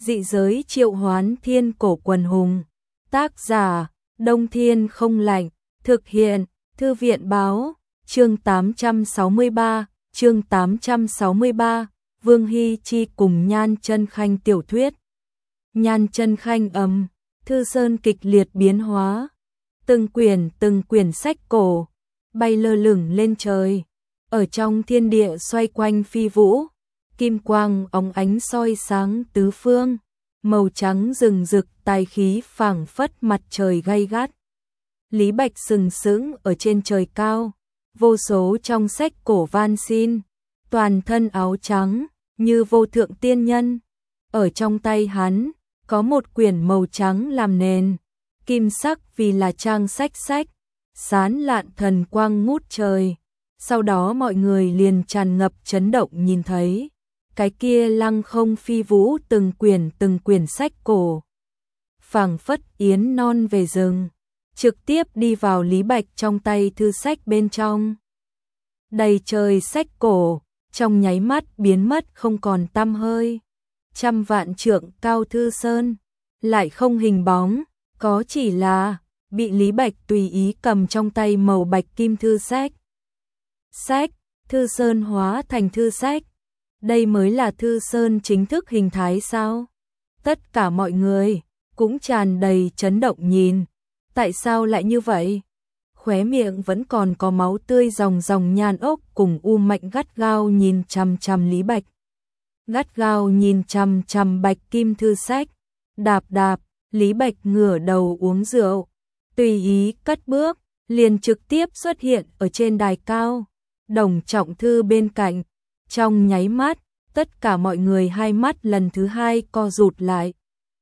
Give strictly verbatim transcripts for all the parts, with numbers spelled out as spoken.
Dị giới triệu hoán thiên cổ quần hùng. Tác giả, Đông Thiên không lạnh. Thực hiện, Thư viện báo. Chương tám trăm sáu mươi ba, chương tám trăm sáu mươi ba, Vương Hi Chi cùng Nhan Chân Khanh tiểu thuyết. Nhan Chân Khanh ầm, thư sơn kịch liệt biến hóa. Từng quyển từng quyển sách cổ, bay lơ lửng lên trời. Ở trong thiên địa xoay quanh phi vũ. Kim quang óng ánh soi sáng tứ phương. Màu trắng rừng rực tài khí phảng phất mặt trời gay gắt. Lý Bạch sừng sững ở trên trời cao. Vô số trong sách cổ van xin. Toàn thân áo trắng, như vô thượng tiên nhân. Ở trong tay hắn, có một quyển màu trắng làm nền. Kim sắc vì là trang sách sách. Sán lạn thần quang ngút trời. Sau đó mọi người liền tràn ngập chấn động nhìn thấy. Cái kia lăng không phi vũ từng quyển từng quyển sách cổ. Phảng phất yến non về rừng. Trực tiếp đi vào Lý Bạch trong tay thư sách bên trong. Đầy trời sách cổ, trong nháy mắt biến mất không còn tăm hơi. Trăm vạn trượng cao thư sơn, lại không hình bóng, có chỉ là bị Lý Bạch tùy ý cầm trong tay màu bạch kim thư sách. Sách, thư sơn hóa thành thư sách. Đây mới là thư sơn chính thức hình thái sao? Tất cả mọi người cũng tràn đầy chấn động nhìn. Tại sao lại như vậy? Khóe miệng vẫn còn có máu tươi ròng ròng. Nhan Ốc cùng U Mạnh gắt gao nhìn chằm chằm Lý Bạch. Gắt gao nhìn chằm chằm bạch kim thư sách. Đạp đạp, Lý Bạch ngửa đầu uống rượu. Tùy ý cất bước, liền trực tiếp xuất hiện ở trên đài cao. Đồng Trọng Thư bên cạnh. Trong nháy mắt, tất cả mọi người hai mắt lần thứ hai co rụt lại.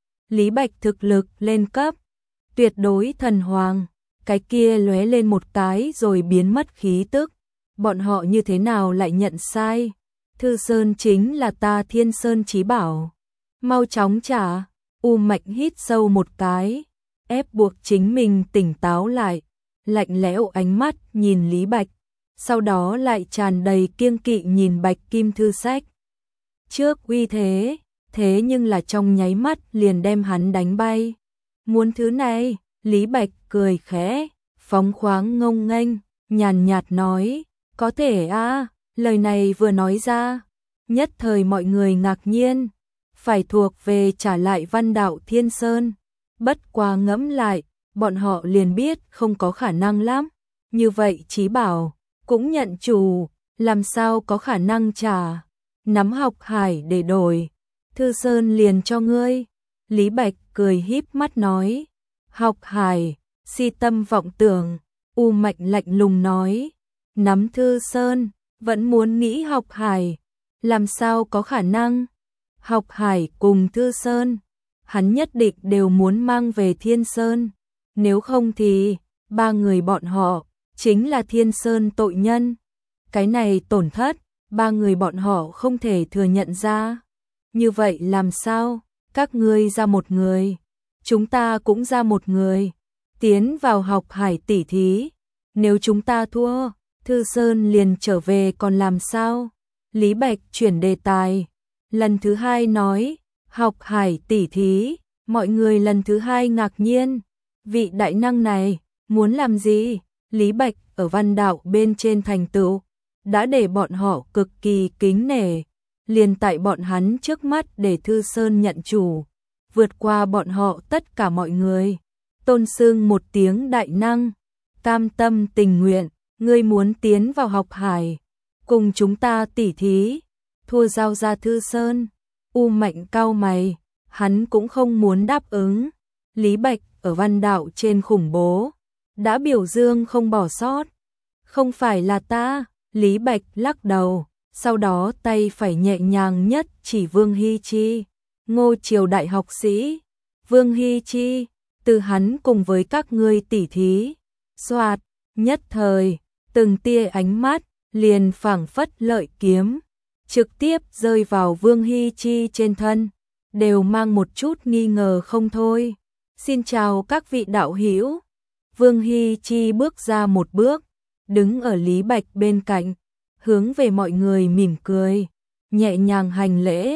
Lý Bạch thực lực lên cấp. Tuyệt đối thần hoàng. Cái kia lóe lên một cái rồi biến mất khí tức. Bọn họ như thế nào lại nhận sai? Thư sơn chính là ta Thiên Sơn chí bảo. Mau chóng trả. U Mạnh hít sâu một cái, ép buộc chính mình tỉnh táo lại, lạnh lẽo ánh mắt nhìn Lý Bạch, sau đó lại tràn đầy kiêng kỵ nhìn bạch kim thư sách. Trước uy thế, thế nhưng là trong nháy mắt liền đem hắn đánh bay. Muốn thứ này? Lý Bạch cười khẽ, phóng khoáng ngông nghênh, nhàn nhạt nói, có thể a. Lời này vừa nói ra, nhất thời mọi người ngạc nhiên. Phải thuộc về trả lại Văn Đạo Thiên Sơn. Bất quá ngẫm lại, bọn họ liền biết không có khả năng lắm. Như vậy chí bảo, cũng nhận chủ, làm sao có khả năng trả. Nắm Học Hải để đổi, Thư Sơn liền cho ngươi. Lý Bạch cười híp mắt nói, Học Hải, si tâm vọng tưởng. U Mạnh lạnh lùng nói, nắm Thư Sơn, vẫn muốn nghĩ Học Hải, làm sao có khả năng. Học Hải cùng Thư Sơn, hắn nhất định đều muốn mang về Thiên Sơn. Nếu không thì, ba người bọn họ, chính là Thiên Sơn tội nhân. Cái này tổn thất, ba người bọn họ không thể thừa nhận ra. Như vậy làm sao? Các ngươi ra một người, chúng ta cũng ra một người. Tiến vào Học Hải tỉ thí. Nếu chúng ta thua, Thư Sơn liền trở về còn làm sao? Lý Bạch chuyển đề tài. Lần thứ hai nói, Học Hải tỉ thí, mọi người lần thứ hai ngạc nhiên. Vị đại năng này, muốn làm gì? Lý Bạch ở Văn Đạo bên trên thành tựu, đã để bọn họ cực kỳ kính nể. Liền tại bọn hắn trước mắt để Thư Sơn nhận chủ, vượt qua bọn họ tất cả mọi người. Tôn xưng một tiếng đại năng, cam tâm tình nguyện, ngươi muốn tiến vào Học Hải, cùng chúng ta tỉ thí. Thua giao ra Thư Sơn. U Mạnh cau mày, hắn cũng không muốn đáp ứng. Lý Bạch ở Văn Đạo trên khủng bố, đã biểu dương không bỏ sót. Không phải là ta. Lý Bạch lắc đầu, sau đó tay phải nhẹ nhàng nhất chỉ Vương Hi Chi. Ngô Triều đại học sĩ. Vương Hi Chi, từ hắn cùng với các ngươi tỉ thí. Soạt, nhất thời, từng tia ánh mắt, liền phảng phất lợi kiếm. Trực tiếp rơi vào Vương Hi Chi trên thân, đều mang một chút nghi ngờ không thôi. Xin chào các vị đạo hữu. Vương Hi Chi bước ra một bước, đứng ở Lý Bạch bên cạnh, hướng về mọi người mỉm cười, nhẹ nhàng hành lễ.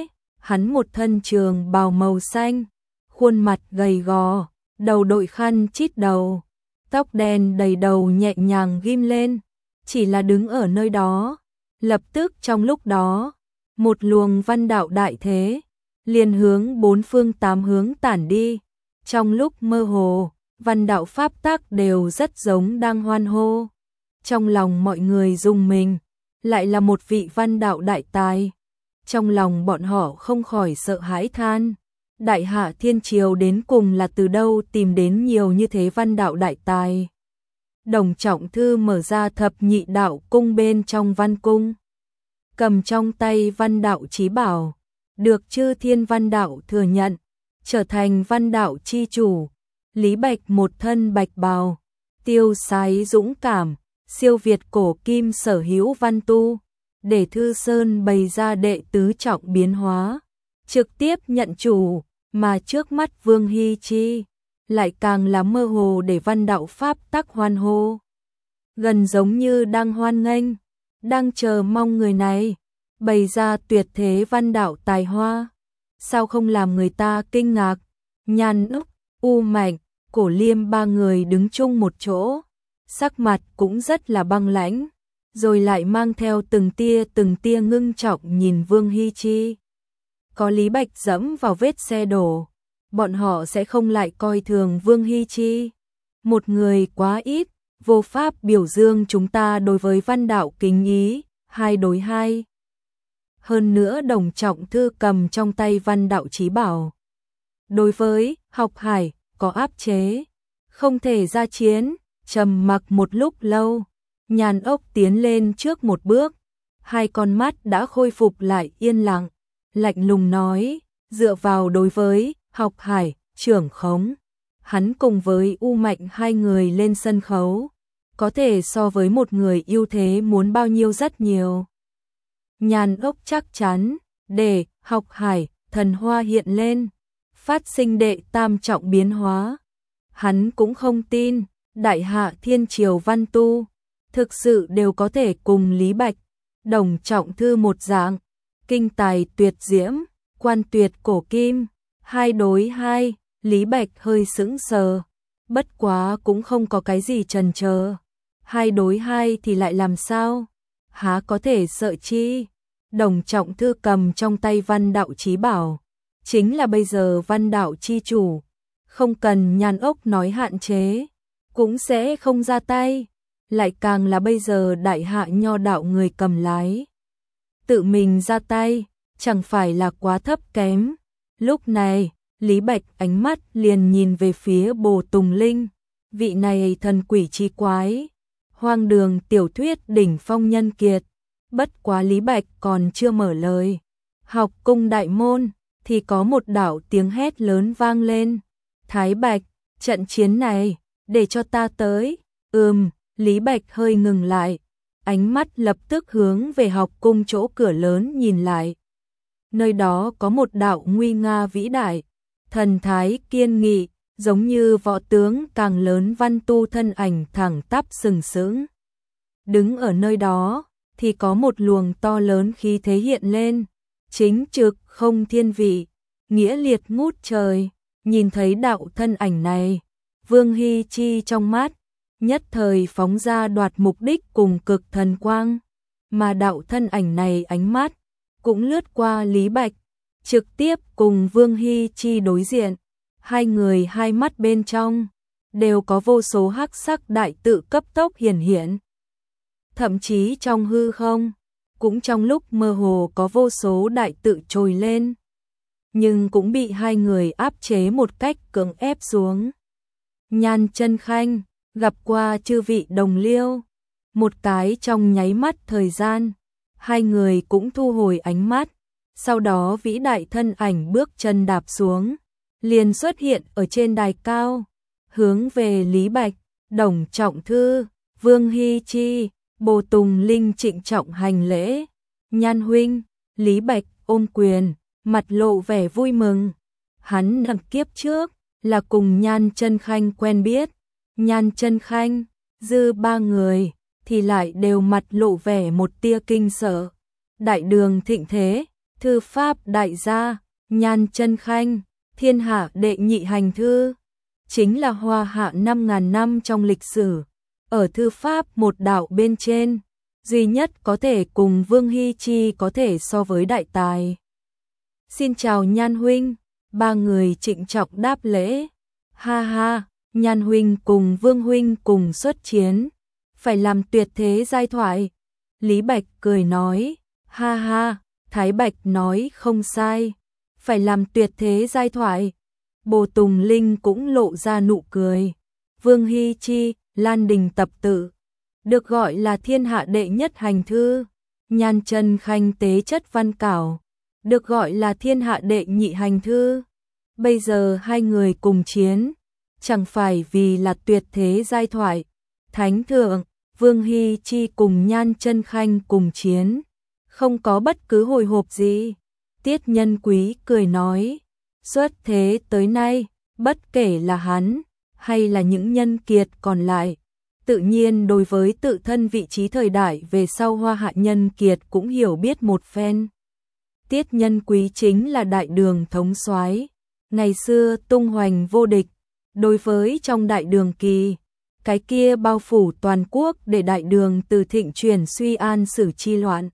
hắn một thân trường bào màu xanh, khuôn mặt gầy gò, đầu đội khăn chít đầu, tóc đen đầy đầu nhẹ nhàng ghim lên, chỉ là đứng ở nơi đó, lập tức trong lúc đó, một luồng văn đạo đại thế, liền hướng bốn phương tám hướng tản đi, trong lúc mơ hồ, văn đạo pháp tắc đều rất giống đang hoan hô, trong lòng mọi người rùng mình, lại là một vị văn đạo đại tài, trong lòng bọn họ không khỏi sợ hãi than. Đại hạ thiên triều đến cùng là từ đâu tìm đến nhiều như thế văn đạo đại tài. Đồng Trọng Thư mở ra thập nhị đạo cung bên trong văn cung, cầm trong tay văn đạo chí bảo, được chư thiên văn đạo thừa nhận, trở thành văn đạo chi chủ. Lý Bạch một thân bạch bào, tiêu sái dũng cảm, siêu việt cổ kim sở hữu văn tu, để Thư Sơn bày ra đệ tứ trọng biến hóa, trực tiếp nhận chủ. Mà trước mắt Vương Hy Chi lại càng là mơ hồ để văn đạo pháp tắc hoan hô, gần giống như đang hoan nghênh, đang chờ mong người này bày ra tuyệt thế văn đạo tài hoa. Sao không làm người ta kinh ngạc? Nhan Úc, U Mạnh, Cổ Liêm ba người đứng chung một chỗ, sắc mặt cũng rất là băng lãnh, rồi lại mang theo từng tia từng tia ngưng trọng nhìn Vương Hy Chi. Có Lý Bạch dẫm vào vết xe đổ, bọn họ sẽ không lại coi thường Vương Hy Chi. Một người quá ít, vô pháp biểu dương chúng ta đối với văn đạo kính ý, hai đối hai. Hơn nữa Đồng Trọng Thư cầm trong tay văn đạo chí bảo. Đối với Học Hải, có áp chế, không thể ra chiến, trầm mặc một lúc lâu. Nhàn Ốc tiến lên trước một bước, hai con mắt đã khôi phục lại yên lặng. Lạnh lùng nói, dựa vào đối với Học Hải, trưởng khống, hắn cùng với U Mạnh hai người lên sân khấu, có thể so với một người ưu thế muốn bao nhiêu rất nhiều. Nhàn Ốc chắc chắn, để Học Hải, thần hoa hiện lên, phát sinh đệ tam trọng biến hóa. Hắn cũng không tin, đại hạ thiên triều văn tu, thực sự đều có thể cùng Lý Bạch, Đồng Trọng Thư một dạng. Kinh tài tuyệt diễm, quan tuyệt cổ kim, hai đối hai. Lý Bạch hơi sững sờ, bất quá cũng không có cái gì chần chờ. Hai đối hai thì lại làm sao? Há có thể sợ chi? Đồng Trọng Thư cầm trong tay văn đạo chí bảo, chính là bây giờ văn đạo chi chủ, không cần Nhàn Ốc nói hạn chế, cũng sẽ không ra tay, lại càng là bây giờ đại hạ nho đạo người cầm lái. Tự mình ra tay, chẳng phải là quá thấp kém. Lúc này, Lý Bạch ánh mắt liền nhìn về phía Bồ Tùng Linh, vị này thần quỷ chi quái, hoang đường tiểu thuyết đỉnh phong nhân kiệt. Bất quá Lý Bạch còn chưa mở lời, học cung đại môn, thì có một đạo tiếng hét lớn vang lên. Thái Bạch, trận chiến này, để cho ta tới. Ừm, Lý Bạch hơi ngừng lại, ánh mắt lập tức hướng về học cung chỗ cửa lớn nhìn lại. Nơi đó có một đạo nguy nga vĩ đại, thần thái kiên nghị, giống như võ tướng càng lớn văn tu thân ảnh thẳng tắp sừng sững. Đứng ở nơi đó, thì có một luồng to lớn khí thế hiện lên, chính trực không thiên vị, nghĩa liệt ngút trời. Nhìn thấy đạo thân ảnh này, Vương Hy Chi trong mắt nhất thời phóng ra đoạt mục đích cùng cực thần quang, mà đạo thân ảnh này ánh mắt cũng lướt qua Lý Bạch, trực tiếp cùng Vương Hy Chi đối diện. Hai người hai mắt bên trong đều có vô số hắc sắc đại tự cấp tốc hiển hiện. Thậm chí trong hư không, cũng trong lúc mơ hồ có vô số đại tự trồi lên, nhưng cũng bị hai người áp chế một cách cưỡng ép xuống. Nhan Chân Khanh gặp qua chư vị đồng liêu, một cái trong nháy mắt thời gian, hai người cũng thu hồi ánh mắt, sau đó vĩ đại thân ảnh bước chân đạp xuống, liền xuất hiện ở trên đài cao, hướng về Lý Bạch, Đồng Trọng Thư, Vương Hy Chi, Bồ Tùng Linh trịnh trọng hành lễ. Nhan huynh, Lý Bạch ôm quyền, mặt lộ vẻ vui mừng. Hắn đằng kiếp trước là cùng Nhan Chân Khanh quen biết. Nhan Chân Khanh, dư ba người thì lại đều mặt lộ vẻ một tia kinh sợ. Đại đường thịnh thế, thư pháp đại gia, Nhan Chân Khanh, thiên hạ đệ nhị hành thư, chính là hoa hạ năm ngàn năm trong lịch sử, ở thư pháp một đạo bên trên, duy nhất có thể cùng Vương Hy Chi có thể so với đại tài. Xin chào Nhan huynh, ba người trịnh trọng đáp lễ. Ha ha, Nhan huynh cùng Vương huynh cùng xuất chiến, phải làm tuyệt thế giai thoại. Lý Bạch cười nói, ha ha, Thái Bạch nói không sai, phải làm tuyệt thế giai thoại. Bồ Tùng Linh cũng lộ ra nụ cười. Vương Hy Chi, Lan Đình tập tự, được gọi là thiên hạ đệ nhất hành thư. Nhan Chân Khanh tế chất văn cảo, được gọi là thiên hạ đệ nhị hành thư. Bây giờ hai người cùng chiến, chẳng phải vì là tuyệt thế giai thoại. Thánh thượng, Vương Hy Chi cùng Nhan Chân Khanh cùng chiến, không có bất cứ hồi hộp gì. Tiết Nhân Quý cười nói, xuất thế tới nay, bất kể là hắn, hay là những nhân kiệt còn lại, tự nhiên đối với tự thân vị trí thời đại về sau hoa hạ nhân kiệt cũng hiểu biết một phen. Tiết Nhân Quý chính là đại đường thống soái, ngày xưa tung hoành vô địch, đối với trong đại đường kỳ, cái kia bao phủ toàn quốc để đại đường từ thịnh chuyển suy an xử chi loạn.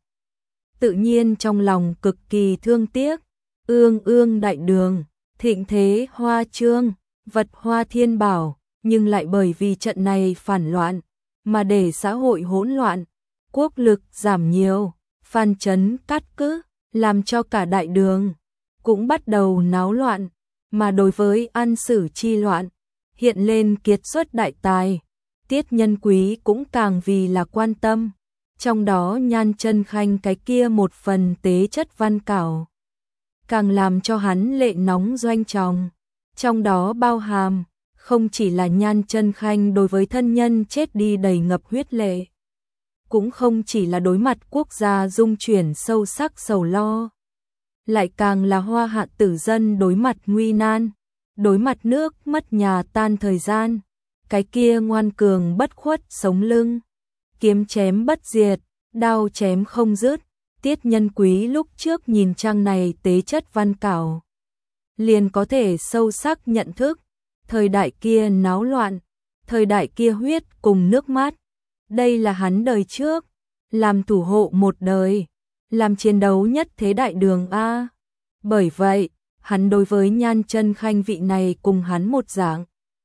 Tự nhiên trong lòng cực kỳ thương tiếc, ương ương đại đường, thịnh thế hoa trương, vật hoa thiên bảo, nhưng lại bởi vì trận này phản loạn, mà để xã hội hỗn loạn, quốc lực giảm nhiều, phan chấn cát cứ, làm cho cả đại đường cũng bắt đầu náo loạn, mà đối với an sử chi loạn, hiện lên kiệt xuất đại tài, Tiết Nhân Quý cũng càng vì là quan tâm, trong đó Nhan Chân Khanh cái kia một phần tế chất văn cảo, càng làm cho hắn lệ nóng doanh tròng, trong đó bao hàm, không chỉ là Nhan Chân Khanh đối với thân nhân chết đi đầy ngập huyết lệ, cũng không chỉ là đối mặt quốc gia dung chuyển sâu sắc sầu lo, lại càng là hoa hạ tử dân đối mặt nguy nan, đối mặt nước mất nhà tan thời gian, cái kia ngoan cường bất khuất sống lưng, kiếm chém bất diệt, đao chém không dứt. Tiết Nhân Quý lúc trước nhìn trang này tế chất văn cảo, liền có thể sâu sắc nhận thức, thời đại kia náo loạn, thời đại kia huyết cùng nước mắt, đây là hắn đời trước, làm thủ hộ một đời, làm chiến đấu nhất thế đại đường A. Bởi vậy, hắn đối với Nhan Chân Khanh vị này cùng hắn một dạng,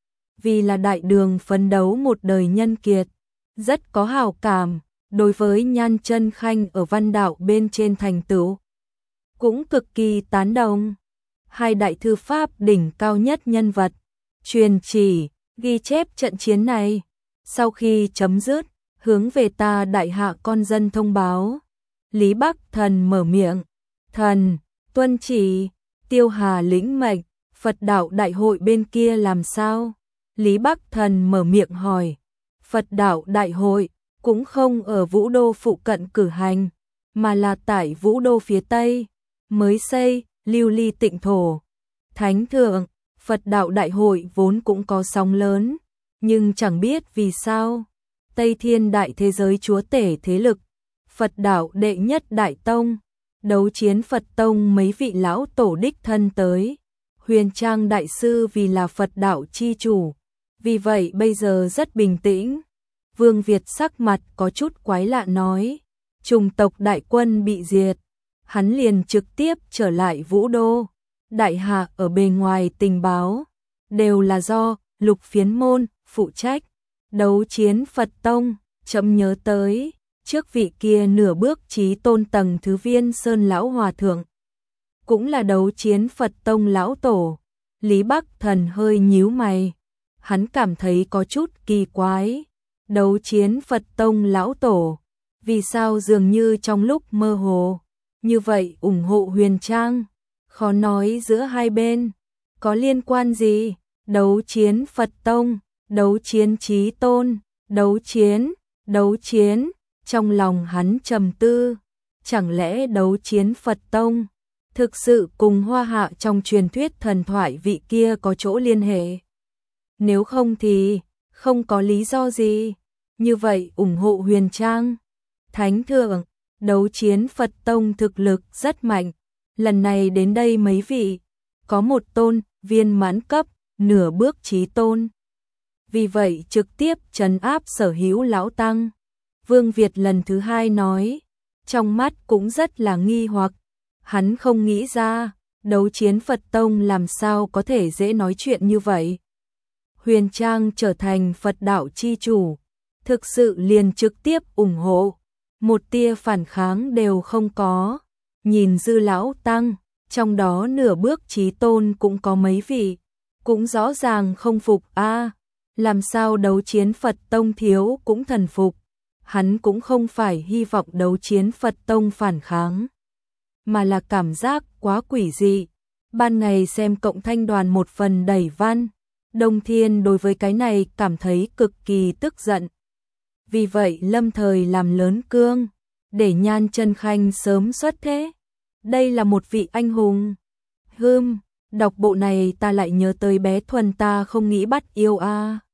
vì là đại đường phấn đấu một đời nhân kiệt, rất có hảo cảm, đối với Nhan Chân Khanh ở văn đạo bên trên thành tựu, cũng cực kỳ tán đồng. Hai đại thư pháp đỉnh cao nhất nhân vật, truyền chỉ, ghi chép trận chiến này, sau khi chấm dứt, hướng về ta đại hạ con dân thông báo. Lý Bắc Thần mở miệng, thần, tuân chỉ, Tiêu Hà lĩnh mệnh, Phật đạo đại hội bên kia làm sao? Lý Bắc Thần mở miệng hỏi, Phật đạo đại hội cũng không ở Vũ Đô phụ cận cử hành, mà là tại Vũ Đô phía Tây, mới xây, lưu ly tịnh thổ. Thánh thượng, Phật đạo đại hội vốn cũng có sóng lớn, nhưng chẳng biết vì sao, Tây Thiên đại thế giới chúa tể thế lực, Phật đạo đệ nhất đại tông, đấu chiến Phật tông mấy vị lão tổ đích thân tới, Huyền Trang đại sư vì là Phật đạo chi chủ, vì vậy bây giờ rất bình tĩnh. Vương Việt sắc mặt có chút quái lạ nói, trùng tộc đại quân bị diệt, hắn liền trực tiếp trở lại Vũ Đô. Đại hạ ở bề ngoài tình báo, đều là do Lục Phiến Môn phụ trách, đấu chiến Phật tông, chậm nhớ tới, trước vị kia nửa bước chí tôn tầng thứ Viên Sơn lão hòa thượng, cũng là đấu chiến Phật tông lão tổ. Lý Bắc Thần hơi nhíu mày, hắn cảm thấy có chút kỳ quái. Đấu chiến Phật tông lão tổ, vì sao dường như trong lúc mơ hồ, như vậy ủng hộ Huyền Trang, khó nói giữa hai bên, có liên quan gì? Đấu chiến Phật tông, đấu chiến chí tôn, đấu chiến, đấu chiến, trong lòng hắn trầm tư, chẳng lẽ đấu chiến Phật tông, thực sự cùng hoa hạ trong truyền thuyết thần thoại vị kia có chỗ liên hệ? Nếu không thì, không có lý do gì, như vậy ủng hộ Huyền Trang. Thánh thượng, đấu chiến Phật tông thực lực rất mạnh, lần này đến đây mấy vị, có một tôn, viên mãn cấp, nửa bước chí tôn. Vì vậy trực tiếp trấn áp sở hữu lão tăng. Vương Việt lần thứ hai nói, trong mắt cũng rất là nghi hoặc, hắn không nghĩ ra, đấu chiến Phật Tông làm sao có thể dễ nói chuyện như vậy. Huyền Trang trở thành Phật đạo chi chủ, thực sự liền trực tiếp ủng hộ, một tia phản kháng đều không có. Nhìn dư lão tăng, trong đó nửa bước chí tôn cũng có mấy vị, cũng rõ ràng không phục a, làm sao đấu chiến Phật Tông thiếu cũng thần phục. Hắn cũng không phải hy vọng đấu chiến Phật Tông phản kháng, mà là cảm giác quá quỷ dị. Ban ngày xem cộng thanh đoàn một phần đẩy văn, Đông Thiên đối với cái này cảm thấy cực kỳ tức giận. Vì vậy lâm thời làm lớn cương, để Nhan Chân Khanh sớm xuất thế. Đây là một vị anh hùng. Hừm, đọc bộ này ta lại nhớ tới bé Thuần ta không nghĩ bắt yêu a.